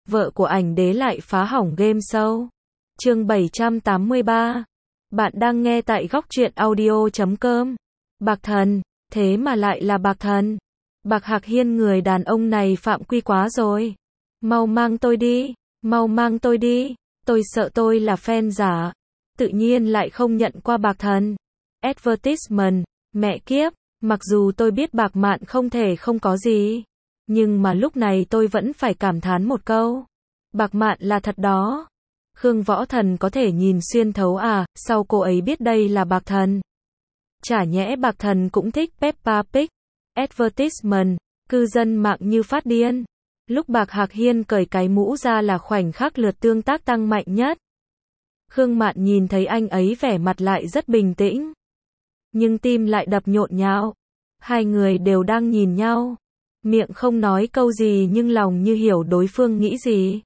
vợ của ảnh đế lại phá hỏng game show. Chương 783. Bạn đang nghe tại góc truyện audio.com. Bạc Thần, thế mà lại là Bạc Thần. Bạc Hạc Hiên, người đàn ông này phạm quy quá rồi. Mau mang tôi đi, mau mang tôi đi, tôi sợ tôi là fan giả. Tự nhiên lại không nhận qua Bạc Thần. Advertisement, mẹ kiếp, mặc dù tôi biết Bạc Mạn không thể không có gì. Nhưng mà lúc này tôi vẫn phải cảm thán một câu. Bạc Mạn là thật đó. Khương Võ Thần có thể nhìn xuyên thấu à, sao cô ấy biết đây là Bạc Thần? Chả nhẽ Bạc Thần cũng thích Peppa Pig. Advertisement, cư dân mạng như phát điên. Lúc Bạc Hạc Hiên cởi cái mũ ra là khoảnh khắc lượt tương tác tăng mạnh nhất. Khương Mạn nhìn thấy anh ấy vẻ mặt lại rất bình tĩnh. Nhưng tim lại đập nhộn nhạo. Hai người đều đang nhìn nhau. Miệng không nói câu gì nhưng lòng như hiểu đối phương nghĩ gì.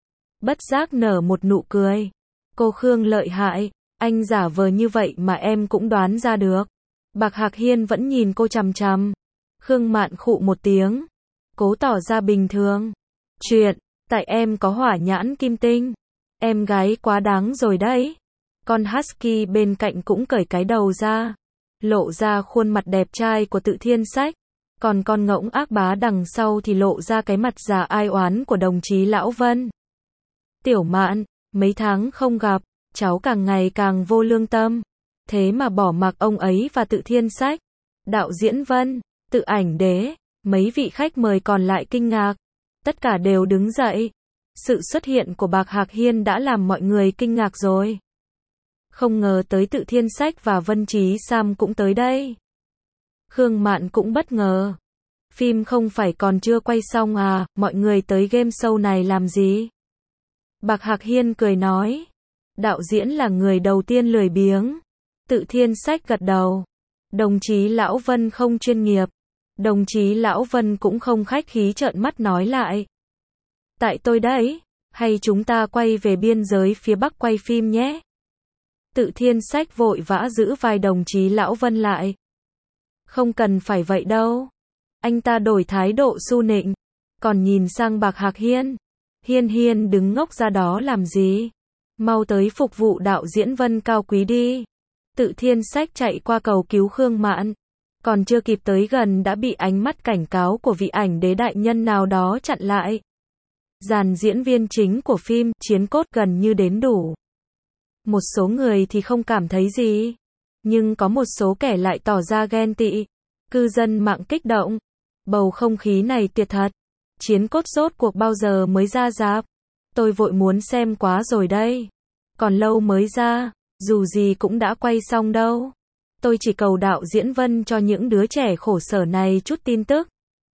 Bất giác nở một nụ cười. Cô Khương lợi hại, anh giả vờ như vậy mà em cũng đoán ra được. Bạc Hạc Hiên vẫn nhìn cô chằm chằm. Khương Mạn khụ một tiếng, cố tỏ ra bình thường. Chuyện, tại em có hỏa nhãn kim tinh. Em gái quá đáng rồi đấy. Con Husky bên cạnh cũng cởi cái đầu ra, lộ ra khuôn mặt đẹp trai của Tự Thiên Sách. Còn con ngỗng ác bá đằng sau thì lộ ra cái mặt già ai oán của đồng chí Lão Vân. Tiểu Mạn, mấy tháng không gặp, cháu càng ngày càng vô lương tâm. Thế mà bỏ mặc ông ấy và Tự Thiên Sách. Đạo diễn Vân, Tự Ảnh Đế, mấy vị khách mời còn lại kinh ngạc. Tất cả đều đứng dậy. Sự xuất hiện của Bạc Hạc Hiên đã làm mọi người kinh ngạc rồi. Không ngờ tới Tự Thiên Sách và Vân Chí Sam cũng tới đây. Khương Mạn cũng bất ngờ. Phim không phải còn chưa quay xong à, mọi người tới game show này làm gì? Bạc Hạc Hiên cười nói. Đạo diễn là người đầu tiên lười biếng. Tự Thiên Sách gật đầu. Đồng chí Lão Vân không chuyên nghiệp. Đồng chí Lão Vân cũng không khách khí trợn mắt nói lại. Tại tôi đấy, hay chúng ta quay về biên giới phía Bắc quay phim nhé? Tự Thiên Sách vội vã giữ vai đồng chí Lão Vân lại. Không cần phải vậy đâu. Anh ta đổi thái độ su nịnh, còn nhìn sang Bạc Hạc Hiên. Hiên Hiên đứng ngốc ra đó làm gì? Mau tới phục vụ đạo diễn Vân cao quý đi. Tự Thiên Sách chạy qua cầu cứu Khương Mạn. Còn chưa kịp tới gần đã bị ánh mắt cảnh cáo của vị ảnh đế đại nhân nào đó chặn lại. Dàn diễn viên chính của phim Chiến Cốt gần như đến đủ. Một số người thì không cảm thấy gì. Nhưng có một số kẻ lại tỏ ra ghen tị. Cư dân mạng kích động. Bầu không khí này tuyệt thật. Chiến Cốt rốt cuộc bao giờ mới ra rạp? Tôi vội muốn xem quá rồi đây. Còn lâu mới ra, dù gì cũng đã quay xong đâu. Tôi chỉ cầu đạo diễn Vân cho những đứa trẻ khổ sở này chút tin tức.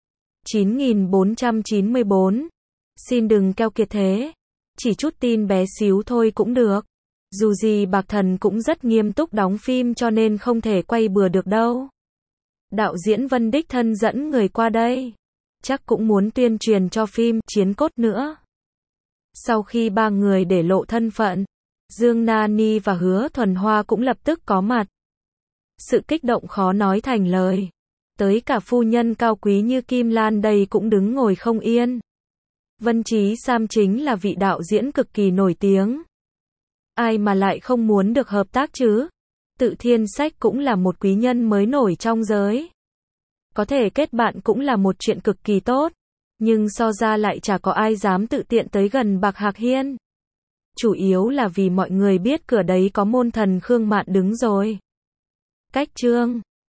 9494. Xin đừng keo kiệt thế. Chỉ chút tin bé xíu thôi cũng được. Dù gì Bạc Thần cũng rất nghiêm túc đóng phim cho nên không thể quay bừa được đâu. Đạo diễn Vân đích thân dẫn người qua đây. Chắc cũng muốn tuyên truyền cho phim Chiến Cốt nữa. Sau khi ba người để lộ thân phận, Dương Nani và Hứa Thuần Hoa cũng lập tức có mặt. Sự kích động khó nói thành lời. Tới cả phu nhân cao quý như Kim Lan đây cũng đứng ngồi không yên. Vân Chí Sam chính là vị đạo diễn cực kỳ nổi tiếng. Ai mà lại không muốn được hợp tác chứ? Tự Thiên Sách cũng là một quý nhân mới nổi trong giới. Có thể kết bạn cũng là một chuyện cực kỳ tốt. Nhưng so ra lại chả có ai dám tự tiện tới gần Bạc Hạc Hiên. Chủ yếu là vì mọi người biết cửa đấy có môn thần Khương Mạn đứng rồi. Cách chương